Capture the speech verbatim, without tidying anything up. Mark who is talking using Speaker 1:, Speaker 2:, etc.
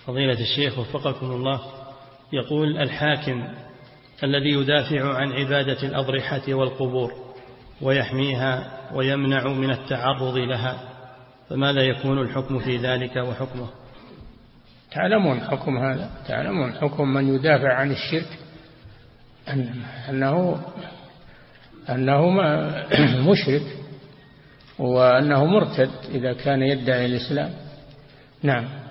Speaker 1: فضيلة الشيخ وفقكم الله، يقول الحاكم الذي يدافع عن عبادة الأضرحة والقبور ويحميها ويمنع من التعرض لها، فماذا يكون الحكم في ذلك وحكمه؟
Speaker 2: تعلمون حكم هذا، تعلمون حكم من يدافع عن الشرك أنه أنه مشرك وأنه مرتد إذا كان يدعي الإسلام. نعم.